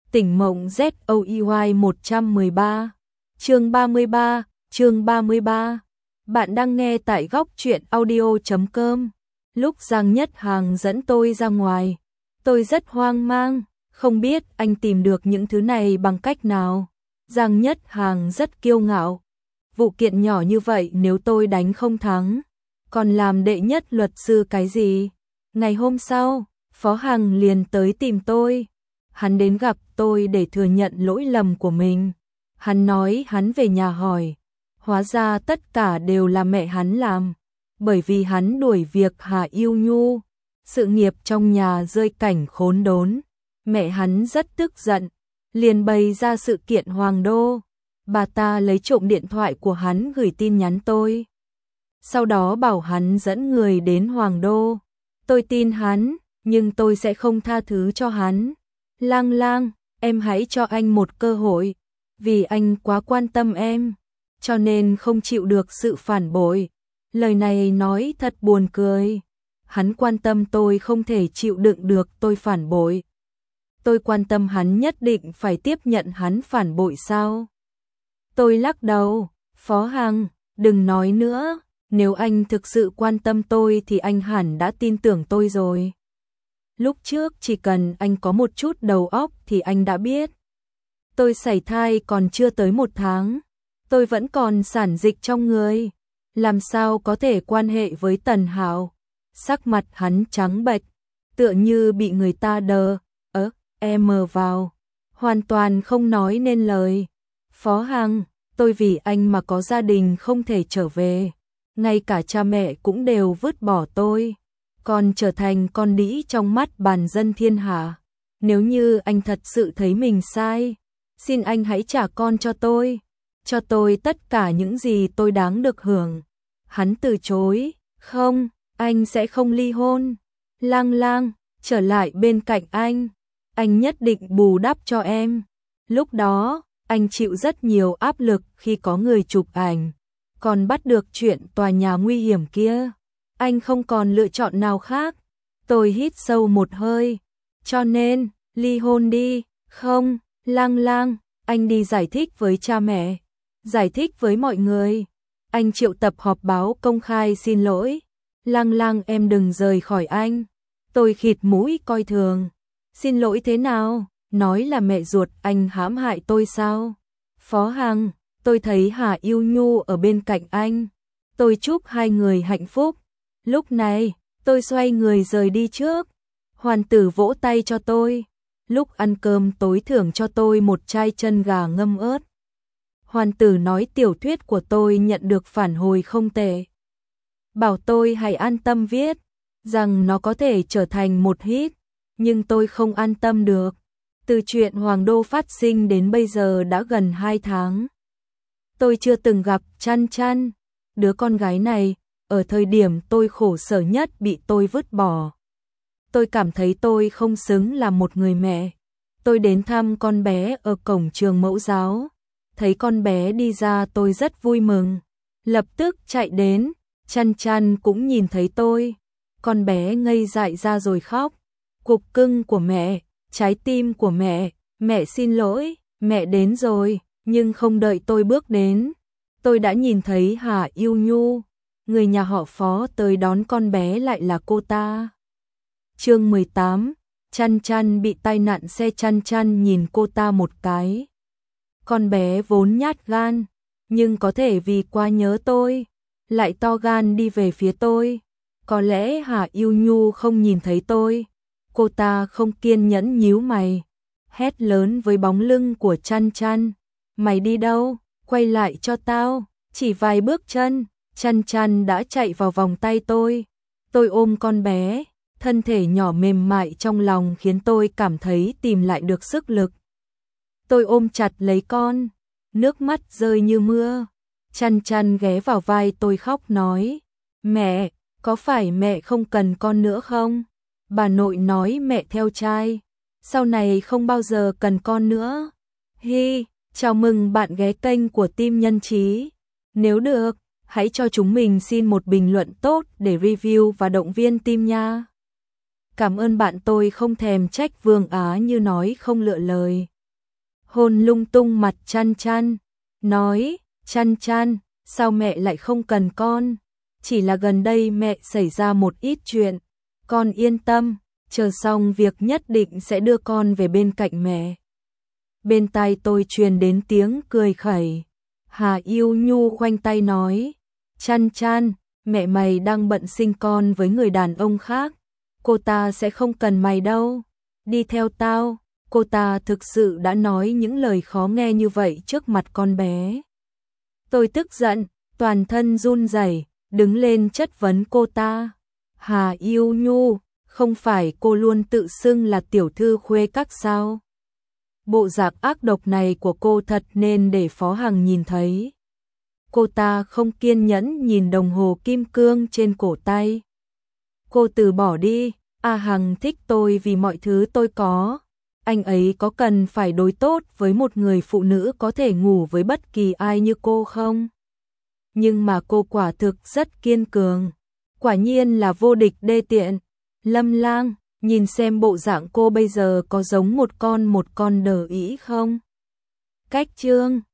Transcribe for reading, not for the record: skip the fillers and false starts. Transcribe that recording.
Tỉnh mộng ZOEY 113. Chương 33. Bạn đang nghe tại góc truyện audio.com. Lúc Giang Nhất Hàng dẫn tôi ra ngoài, tôi rất hoang mang, không biết anh tìm được những thứ này bằng cách nào. Giang Nhất Hàng rất kiêu ngạo. Vụ kiện nhỏ như vậy nếu tôi đánh không thắng, còn làm đệ nhất luật sư cái gì? Ngày hôm sau, Phó Hằng liền tới tìm tôi. Hắn đến gặp tôi để thừa nhận lỗi lầm của mình. Hắn nói hắn về nhà hỏi, hóa ra tất cả đều là mẹ hắn làm, bởi vì hắn đuổi việc Hà Yêu Nhu, sự nghiệp trong nhà rơi cảnh khốn đốn. Mẹ hắn rất tức giận, liền bày ra sự kiện Hoàng Đô. Bà ta lấy trộm điện thoại của hắn gửi tin nhắn tôi. Sau đó bảo hắn dẫn người đến Hoàng Đô. Tôi tin hắn, nhưng tôi sẽ không tha thứ cho hắn. Lang Lang, em hãy cho anh một cơ hội, vì anh quá quan tâm em, cho nên không chịu được sự phản bội. Lời này nói thật buồn cười. Hắn quan tâm tôi không thể chịu đựng được tôi phản bội. Tôi quan tâm hắn nhất định phải tiếp nhận hắn phản bội sao? Tôi lắc đầu, Phó Hằng, đừng nói nữa, nếu anh thực sự quan tâm tôi thì anh hẳn đã tin tưởng tôi rồi. Lúc trước chỉ cần anh có một chút đầu óc thì anh đã biết. Tôi sảy thai còn chưa tới 1 tháng, tôi vẫn còn sản dịch trong người, làm sao có thể quan hệ với Tần Hạo? Sắc mặt hắn trắng bệch, tựa như bị người ta đờ vào, hoàn toàn không nói nên lời. Phó Hằng, tôi vì anh mà có gia đình không thể trở về, ngay cả cha mẹ cũng đều vứt bỏ tôi, còn trở thành con đĩ trong mắt bàn dân thiên hạ. Nếu như anh thật sự thấy mình sai, xin anh hãy trả con cho tôi tất cả những gì tôi đáng được hưởng. Hắn từ chối, không, anh sẽ không ly hôn. Lang Lang, trở lại bên cạnh anh nhất định bù đắp cho em. Lúc đó, anh chịu rất nhiều áp lực khi có người chụp ảnh, còn bắt được chuyện tòa nhà nguy hiểm kia. Anh không còn lựa chọn nào khác. Tôi hít sâu một hơi, cho nên, ly hôn đi. Không, Lang Lang, anh đi giải thích với cha mẹ, giải thích với mọi người. Anh triệu tập họp báo công khai xin lỗi. Lang Lang, em đừng rời khỏi anh. Tôi khịt mũi coi thường. Xin lỗi thế nào? Nói là mẹ ruột anh hãm hại tôi sao? Phó Hằng, tôi thấy Hà Yêu Nhu ở bên cạnh anh, tôi chúc hai người hạnh phúc. Lúc này, tôi xoay người rời đi trước. Hoàn tử vỗ tay cho tôi. Lúc ăn cơm tối thưởng cho tôi một chai chân gà ngâm ớt. Hoàn tử nói tiểu thuyết của tôi nhận được phản hồi không tệ, bảo tôi hãy an tâm viết, rằng nó có thể trở thành một hit. Nhưng tôi không an tâm được. Từ chuyện Hoàng Đô phát sinh đến bây giờ đã gần 2 tháng. Tôi chưa từng gặp Chăn Chăn, đứa con gái này, ở thời điểm tôi khổ sở nhất bị tôi vứt bỏ. Tôi cảm thấy tôi không xứng là một người mẹ. Tôi đến thăm con bé ở cổng trường mẫu giáo. Thấy con bé đi ra tôi rất vui mừng. Lập tức chạy đến, Chăn Chăn cũng nhìn thấy tôi. Con bé ngây dại ra rồi khóc. Cục cưng của mẹ, trái tim của mẹ xin lỗi, mẹ đến rồi. Nhưng không đợi tôi bước đến, tôi đã nhìn thấy Hà Yêu Nhu, người nhà họ Phó tới đón con bé lại là cô ta. Chương 18, Chăn Chăn bị tai nạn xe. Chăn Chăn nhìn cô ta một cái. Con bé vốn nhát gan, nhưng có thể vì quá nhớ tôi, lại to gan đi về phía tôi. Có lẽ Hà Yêu Nhu không nhìn thấy tôi. Cô ta không kiên nhẫn nhíu mày, hét lớn với bóng lưng của Chăn Chăn. Mày đi đâu? Quay lại cho tao. Chỉ vài bước chân, Chăn Chăn đã chạy vào vòng tay tôi. Tôi ôm con bé, thân thể nhỏ mềm mại trong lòng khiến tôi cảm thấy tìm lại được sức lực. Tôi ôm chặt lấy con, nước mắt rơi như mưa. Chăn Chăn ghé vào vai tôi khóc nói, mẹ, có phải mẹ không cần con nữa không? Bà nội nói mẹ theo trai, sau này không bao giờ cần con nữa. Hi, chào mừng bạn ghé kênh của Team Nhân Trí. Nếu được, hãy cho chúng mình xin một bình luận tốt để review và động viên team nha. Cảm ơn bạn. Tôi không thèm trách Vương Á như nói không lựa lời. hôn lung tung mặt Chăn Chăn, nói, Chăn Chăn, sao mẹ lại không cần con? Chỉ là gần đây mẹ xảy ra một ít chuyện, con yên tâm, chờ xong việc nhất định sẽ đưa con về bên cạnh mẹ. Bên tai tôi truyền đến tiếng cười khẩy. Hà Yêu Nhu khoanh tay nói, Chăn Chăn, mẹ mày đang bận sinh con với người đàn ông khác, cô ta sẽ không cần mày đâu, đi theo tao. Cô ta thực sự đã nói những lời khó nghe như vậy trước mặt con bé. Tôi tức giận, toàn thân run rẩy, đứng lên chất vấn cô ta. Hà Yêu Nhu, không phải cô luôn tự xưng là tiểu thư khuê các sao? Bộ dạng ác độc này của cô thật nên để Phó Hằng nhìn thấy. Cô ta không kiên nhẫn nhìn đồng hồ kim cương trên cổ tay. Cô từ bỏ đi, A Hằng thích tôi vì mọi thứ tôi có. Anh ấy có cần phải đối tốt với một người phụ nữ có thể ngủ với bất kỳ ai như cô không? Nhưng mà cô quả thực rất kiên cường. Quả nhiên là vô địch đê tiện. Lâm Lang, nhìn xem bộ dạng cô bây giờ có giống một con đờ ĩ không? Cách chương